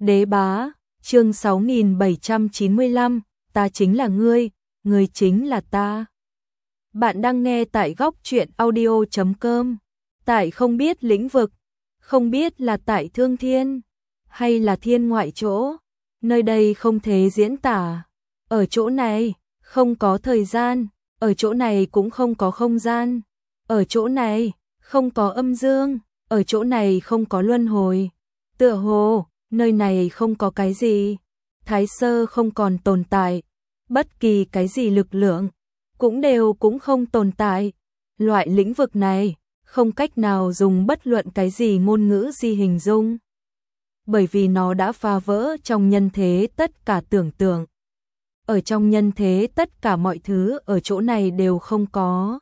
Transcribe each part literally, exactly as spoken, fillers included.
Đế bá, chương sáu nghìn bảy trăm chín mươi lăm, ta chính là ngươi, ngươi chính là ta. Bạn đang nghe tại góc truyện audio chấm com, tại không biết lĩnh vực, không biết là tại thương thiên, hay là thiên ngoại chỗ, nơi đây không thể diễn tả. Ở chỗ này, không có thời gian, ở chỗ này cũng không có không gian, ở chỗ này, không có âm dương, ở chỗ này không có luân hồi. Tựa hồ, nơi này không có cái gì, Thái Sơ không còn tồn tại, bất kỳ cái gì lực lượng, cũng đều cũng không tồn tại. Loại lĩnh vực này, không cách nào dùng bất luận cái gì ngôn ngữ gì hình dung. Bởi vì nó đã phá vỡ trong nhân thế tất cả tưởng tượng. Ở trong nhân thế tất cả mọi thứ ở chỗ này đều không có.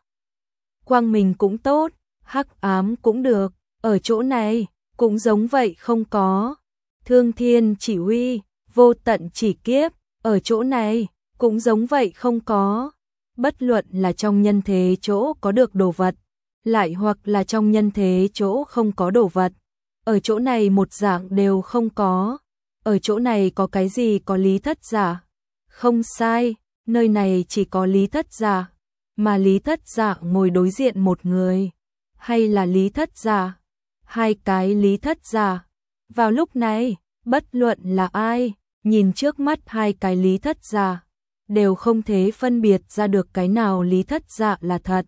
Quang minh cũng tốt, hắc ám cũng được, ở chỗ này, cũng giống vậy không có. Thương thiên chỉ huy, vô tận chỉ kiếp, ở chỗ này, cũng giống vậy không có. Bất luận là trong nhân thế chỗ có được đồ vật, lại hoặc là trong nhân thế chỗ không có đồ vật. Ở chỗ này một dạng đều không có. Ở chỗ này có cái gì có lý thất giả? Không sai, nơi này chỉ có lý thất giả. Mà lý thất giả ngồi đối diện một người. Hay là lý thất giả? Hai cái lý thất giả. Vào lúc này, bất luận là ai, nhìn trước mắt hai cái lý thất giả, đều không thể phân biệt ra được cái nào lý thất giả là thật.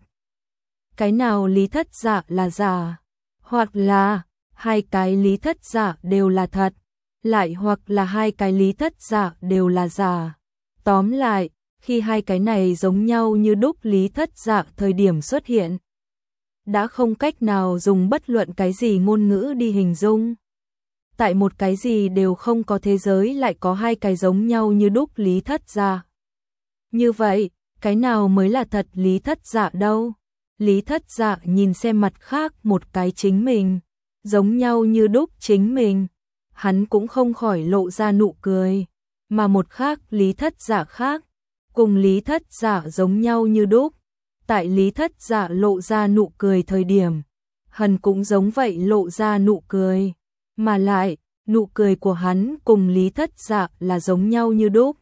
Cái nào lý thất giả là giả. Hoặc là, hai cái lý thất giả đều là thật. Lại hoặc là hai cái lý thất giả đều là giả. Tóm lại, khi hai cái này giống nhau như đúc lý thất giả thời điểm xuất hiện, đã không cách nào dùng bất luận cái gì ngôn ngữ đi hình dung. Tại một cái gì đều không có thế giới lại có hai cái giống nhau như đúc lý thất giả. Như vậy, cái nào mới là thật lý thất giả đâu? Lý thất giả nhìn xem mặt khác một cái chính mình, giống nhau như đúc chính mình, hắn cũng không khỏi lộ ra nụ cười, mà một khác lý thất giả khác, cùng lý thất giả giống nhau như đúc. Tại lý thất giả lộ ra nụ cười thời điểm, hắn cũng giống vậy lộ ra nụ cười, mà lại, nụ cười của hắn cùng lý thất giả là giống nhau như đúc.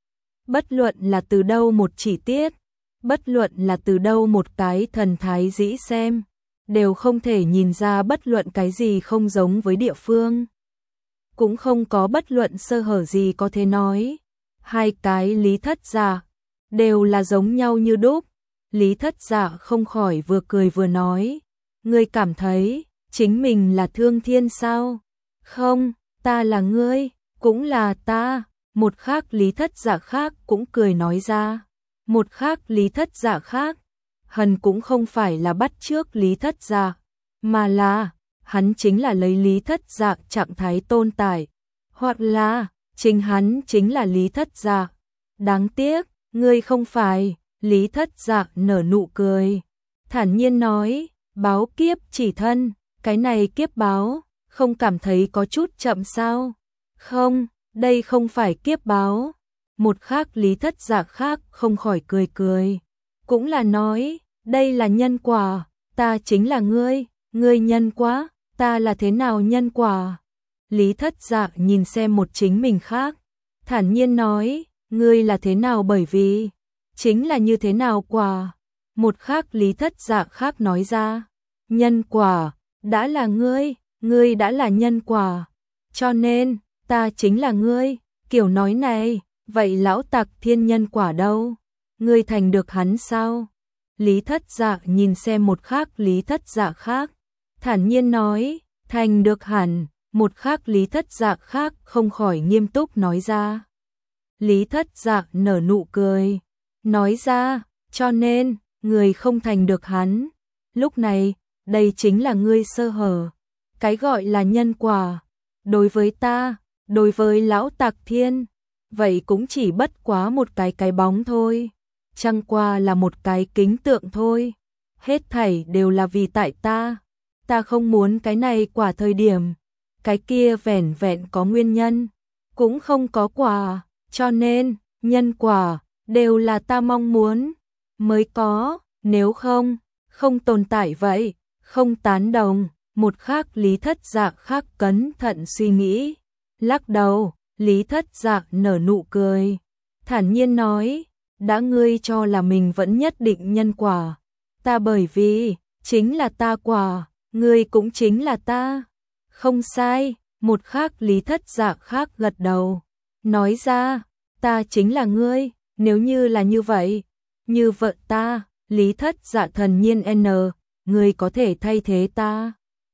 Bất luận là từ đâu một chi tiết, bất luận là từ đâu một cái thần thái dĩ xem, đều không thể nhìn ra bất luận cái gì không giống với địa phương. Cũng không có bất luận sơ hở gì có thể nói. Hai cái lý thất giả, đều là giống nhau như đúc. Lý thất giả không khỏi vừa cười vừa nói, ngươi cảm thấy, chính mình là thương thiên sao? Không, ta là ngươi, cũng là ta. Một khác lý thất giả khác cũng cười nói ra. Một khác lý thất giả khác, hắn cũng không phải là bắt chước lý thất giả, mà là, hắn chính là lấy lý thất giả trạng thái tồn tại, hoặc là, chính hắn chính là lý thất giả. Đáng tiếc, ngươi không phải. Lý thất giả nở nụ cười, thản nhiên nói, báo kiếp chỉ thân, cái này kiếp báo, không cảm thấy có chút chậm sao? Không, đây không phải kiếp báo. Một khác lý thất giả khác không khỏi cười cười, cũng là nói, đây là nhân quả, ta chính là ngươi, ngươi nhân quá, ta là thế nào nhân quả? Lý thất giả nhìn xem một chính mình khác, thản nhiên nói, ngươi là thế nào bởi vì chính là như thế nào quả. Một khác lý thất giả khác nói ra, nhân quả, đã là ngươi, ngươi đã là nhân quả, cho nên, ta chính là ngươi. Kiểu nói này, vậy lão tặc thiên nhân quả đâu? Ngươi thành được hắn sao? Lý thất giả nhìn xem một khác lý thất giả khác, thản nhiên nói, thành được hẳn. Một khác lý thất giả khác không khỏi nghiêm túc nói ra. Lý thất giả nở nụ cười, nói ra, cho nên, người không thành được hắn. Lúc này, đây chính là ngươi sơ hở. Cái gọi là nhân quả, đối với ta, đối với lão tặc thiên, vậy cũng chỉ bất quá một cái cái bóng thôi. Chẳng qua là một cái kính tượng thôi. Hết thảy đều là vì tại ta. Ta không muốn cái này quả thời điểm. Cái kia vẻn vẹn có nguyên nhân, cũng không có quả. Cho nên, nhân quả, đều là ta mong muốn, mới có, nếu không, không tồn tại vậy, không tán đồng. Một khác lý thất giả khác cẩn thận suy nghĩ, Lắc đầu, Lý Thất Dạ nở nụ cười, thản nhiên nói, đã ngươi cho là mình vẫn nhất định nhân quả, ta bởi vì, chính là ta quả, ngươi cũng chính là ta. Không sai, một khác Lý Thất Dạ khác gật đầu, nói ra, ta chính là ngươi, nếu như là như vậy, như vợ ta, Lý Thất Dạ thần nhiên n, ngươi có thể thay thế ta.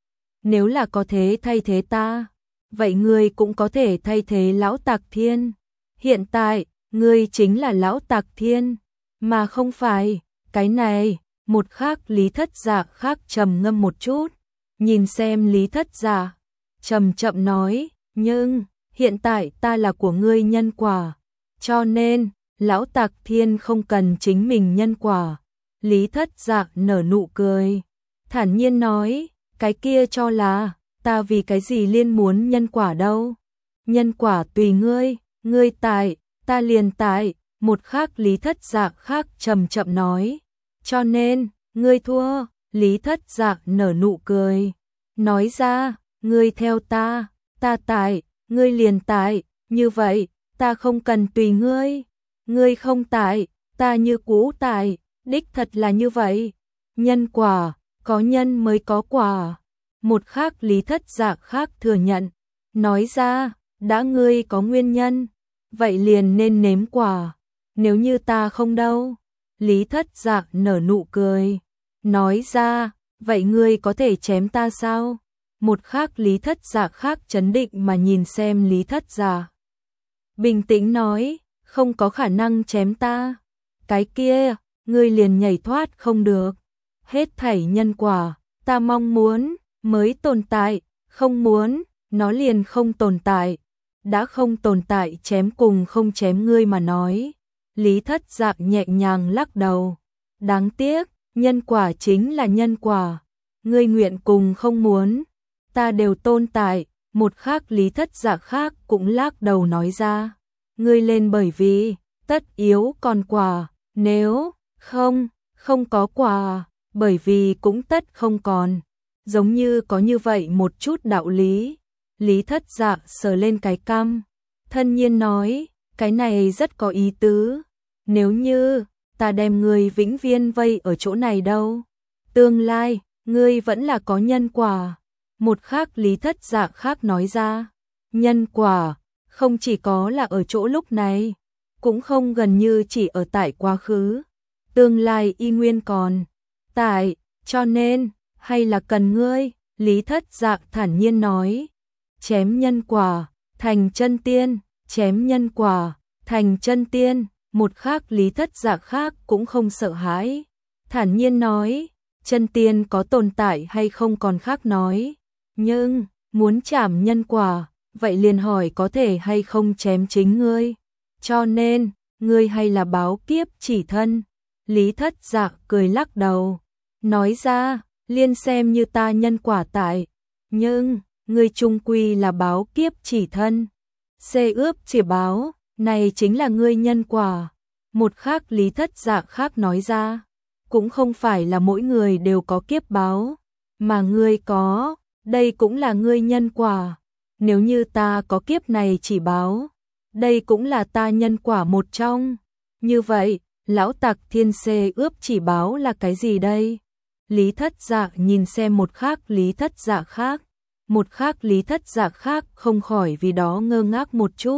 Nếu là có thể thay thế ta, vậy ngươi cũng có thể thay thế Lão Tạc Thiên. Hiện tại, ngươi chính là Lão Tạc Thiên, mà không phải, cái này, một khác Lý Thất Dạ khác trầm ngâm một chút, nhìn xem Lý Thất Dạ, chậm chậm nói, nhưng, hiện tại ta là của ngươi nhân quả, cho nên, Lão Tạc Thiên không cần chính mình nhân quả. Lý Thất Dạ nở nụ cười, thản nhiên nói, cái kia cho là, ta vì cái gì liên muốn nhân quả đâu. Nhân quả tùy ngươi, ngươi tại, ta liền tại, một khác Lý Thất Dạ khác chậm chậm nói. Cho nên, ngươi thua, Lý Thất Dạ nở nụ cười, nói ra, ngươi theo ta, ta tại, ngươi liền tại, như vậy, ta không cần tùy ngươi, ngươi không tại, ta như cũ tại, đích thật là như vậy. Nhân quả, có nhân mới có quả. Một khác Lý Thất Dạ khác thừa nhận, nói ra, đã ngươi có nguyên nhân, vậy liền nên nếm quả, nếu như ta không đâu. Lý Thất Dạ nở nụ cười, nói ra, vậy ngươi có thể chém ta sao? Một khác Lý Thất Dạ khác chấn định mà nhìn xem Lý Thất Dạ, bình tĩnh nói, không có khả năng chém ta. Cái kia, ngươi liền nhảy thoát không được. Hết thảy nhân quả, ta mong muốn, mới tồn tại, không muốn, nó liền không tồn tại. Đã không tồn tại chém cùng không chém ngươi mà nói. Lý Thất Dạ nhẹ nhàng lắc đầu. Đáng tiếc, nhân quả chính là nhân quả. Ngươi nguyện cùng không muốn, ta đều tồn tại. Một khác Lý Thất Dạ khác cũng lắc đầu nói ra. Ngươi lên bởi vì, tất yếu còn quả, nếu không, không có quả, bởi vì cũng tất không còn. Giống như có như vậy một chút đạo lý. Lý Thất Dạ sờ lên cái cằm, thân nhiên nói, cái này rất có ý tứ. Nếu như, ta đem ngươi vĩnh viễn vây ở chỗ này đâu. Tương lai, ngươi vẫn là có nhân quả. Một khác Lý Thất Dạ khác nói ra, nhân quả, không chỉ có là ở chỗ lúc này, cũng không gần như chỉ ở tại quá khứ. Tương lai y nguyên còn tại, cho nên, hay là cần ngươi, Lý Thất Dạ thản nhiên nói. Chém nhân quả, thành chân tiên, chém nhân quả, thành chân tiên. Một khác Lý Thất Dạ khác cũng không sợ hãi, thản nhiên nói, chân tiên có tồn tại hay không còn khác nói, nhưng, muốn chảm nhân quả, vậy liền hỏi có thể hay không chém chính ngươi, cho nên, ngươi hay là báo kiếp chỉ thân. Lý Thất Dạ cười lắc đầu, nói ra, liên xem như ta nhân quả tại, nhưng, ngươi chung quy là báo kiếp chỉ thân. Xê ướp chỉ báo, này chính là ngươi nhân quả. Một khác Lý Thất Dạ khác nói ra, cũng không phải là mỗi người đều có kiếp báo, mà ngươi có, đây cũng là ngươi nhân quả. Nếu như ta có kiếp này chỉ báo, đây cũng là ta nhân quả một trong. Như vậy, Lão Tạc Thiên xê ướp chỉ báo là cái gì đây? Lý Thất Dạ nhìn xem một khác Lý Thất Dạ khác, một khác Lý Thất Dạ khác không khỏi vì đó ngơ ngác một chút.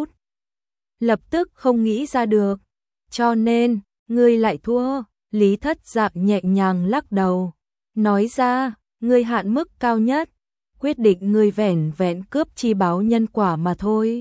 Lập tức không nghĩ ra được, cho nên, ngươi lại thua. Lý Thất Dạ nhẹ nhàng lắc đầu, nói ra, ngươi hạn mức cao nhất, quyết định ngươi vẻn vẹn cướp chi báo nhân quả mà thôi.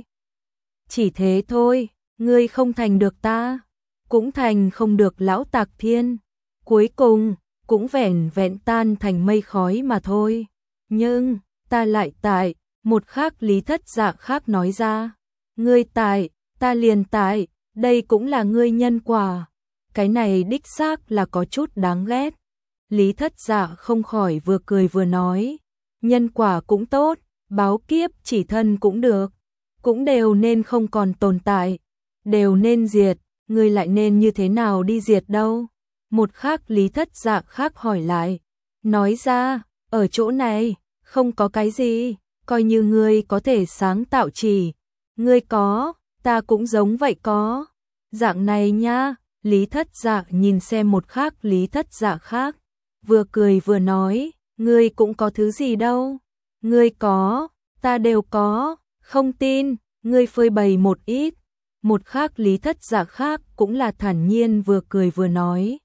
Chỉ thế thôi, ngươi không thành được ta, cũng thành không được Lão Tạc Thiên, cuối cùng, cũng vẻn vẹn tan thành mây khói mà thôi. Nhưng, ta lại tại, một khác Lý Thất Dạ khác nói ra, ngươi tại, ta liền tại, đây cũng là ngươi nhân quả. Cái này đích xác là có chút đáng ghét. Lý Thất Dạ không khỏi vừa cười vừa nói, nhân quả cũng tốt, báo kiếp chỉ thân cũng được, cũng đều nên không còn tồn tại, đều nên diệt, ngươi lại nên như thế nào đi diệt đâu? Một khác Lý Thất Dạ khác hỏi lại, nói ra, ở chỗ này, không có cái gì, coi như ngươi có thể sáng tạo chỉ Ngươi có, ta cũng giống vậy có. Dạng này nha, Lý Thất Dạ nhìn xem một khác Lý Thất Dạ khác, vừa cười vừa nói, ngươi cũng có thứ gì đâu. Ngươi có, ta đều có, không tin, ngươi phơi bày một ít. Một khác Lý Thất Dạ khác cũng là thản nhiên vừa cười vừa nói.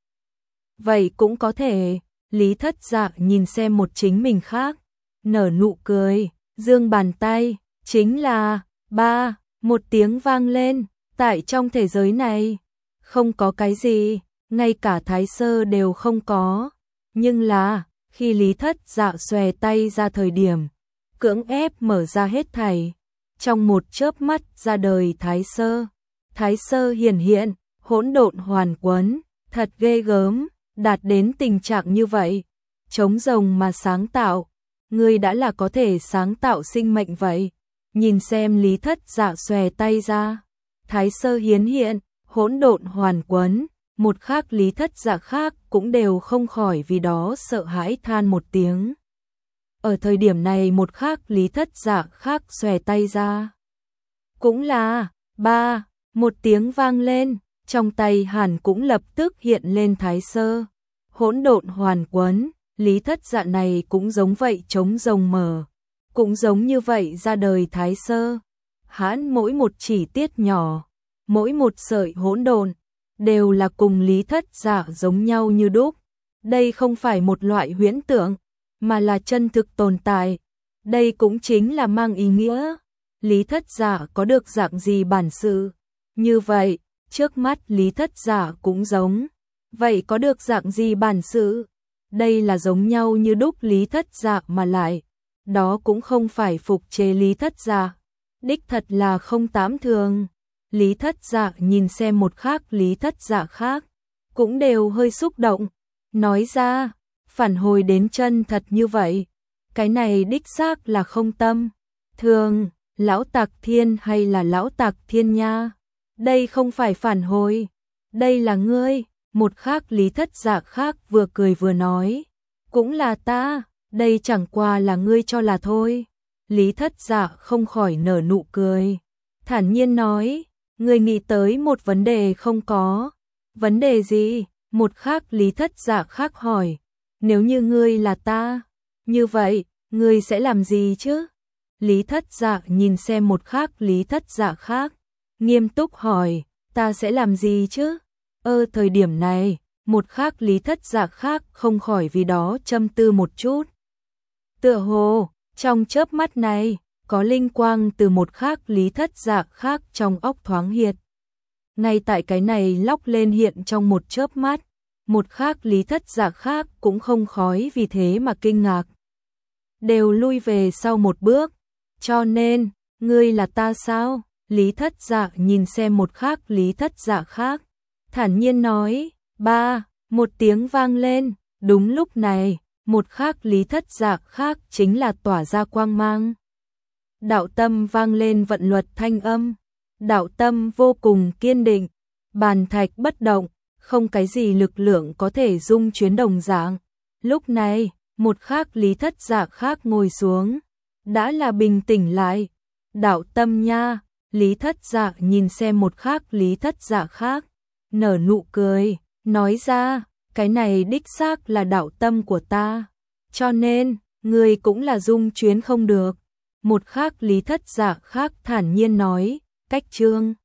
Vậy cũng có thể, Lý Thất Dạ nhìn xem một chính mình khác, nở nụ cười, giương bàn tay, chính là, ba, một tiếng vang lên, tại trong thế giới này, không có cái gì, ngay cả Thái Sơ đều không có, nhưng là, khi Lý Thất Dạ xòe tay ra thời điểm, cưỡng ép mở ra hết thảy, trong một chớp mắt ra đời Thái Sơ. Thái Sơ hiển hiện, hỗn độn hoàn quấn, thật ghê gớm, đạt đến tình trạng như vậy, trống rồng mà sáng tạo, ngươi đã là có thể sáng tạo sinh mệnh vậy. Nhìn xem Lý Thất Dạ xòe tay ra, Thái Sơ hiển hiện, hỗn độn hoàn quấn, một khác Lý Thất Dạ khác cũng đều không khỏi vì đó sợ hãi than một tiếng. Ở thời điểm này một khác Lý Thất Dạ khác xòe tay ra, cũng là, ba, một tiếng vang lên, trong tay Hàn cũng lập tức hiện lên Thái Sơ, hỗn độn hoàn quấn, Lý Thất Dạ này cũng giống vậy trống rồng mở, cũng giống như vậy ra đời Thái Sơ. Hãn mỗi một chỉ tiết nhỏ, mỗi một sợi hỗn độn đều là cùng Lý Thất Dạ giống nhau như đúc. Đây không phải một loại huyễn tưởng, mà là chân thực tồn tại. Đây cũng chính là mang ý nghĩa Lý Thất Dạ có được dạng gì bản sự. Như vậy, trước mắt Lý Thất Dạ cũng giống. Vậy có được dạng gì bản sự? Đây là giống nhau như đúc Lý Thất Dạ mà lại. Đó cũng không phải phục chế Lý Thất Dạ. Đích thật là không tám thường. Lý Thất Dạ nhìn xem một khác Lý Thất Dạ khác, cũng đều hơi xúc động. Nói ra, phản hồi đến chân thật như vậy. Cái này đích xác là không tâm thường, lão Tạc Thiên hay là lão Tạc Thiên nha. Đây không phải phản hồi, đây là ngươi. Một khác Lý Thất Dạ khác vừa cười vừa nói, cũng là ta, đây chẳng qua là ngươi cho là thôi. Lý Thất Dạ không khỏi nở nụ cười, thản nhiên nói, ngươi nghĩ tới một vấn đề không có. Vấn đề gì? Một khác Lý Thất Dạ khác hỏi, nếu như ngươi là ta, như vậy, ngươi sẽ làm gì chứ? Lý Thất Dạ nhìn xem một khác Lý Thất Dạ khác, nghiêm túc hỏi, ta sẽ làm gì chứ? Ơ thời điểm này, một khác Lý Thất Dạ khác không khỏi vì đó châm tư một chút. Tựa hồ, trong chớp mắt này, có linh quang từ một khác Lý Thất Dạ khác trong óc thoáng hiện. Ngay tại cái này lóc lên hiện trong một chớp mắt, một khác Lý Thất Dạ khác cũng không khói vì thế mà kinh ngạc. Đều lui về sau một bước, cho nên, ngươi là ta sao? Lý Thất Dạ nhìn xem một khác Lý Thất Dạ khác, thản nhiên nói, ba, một tiếng vang lên, đúng lúc này, một khác Lý Thất Dạ khác chính là tỏa ra quang mang. Đạo tâm vang lên vận luật thanh âm, đạo tâm vô cùng kiên định, bàn thạch bất động, không cái gì lực lượng có thể dung chuyển đồng dạng. Lúc này, một khác Lý Thất Dạ khác ngồi xuống, đã là bình tĩnh lại. Đạo tâm nha, Lý Thất Dạ nhìn xem một khác Lý Thất Dạ khác, nở nụ cười, nói ra, cái này đích xác là đạo tâm của ta, cho nên, người cũng là dung chuyến không được. Một khác Lý Thất Dạ khác thản nhiên nói, cách chương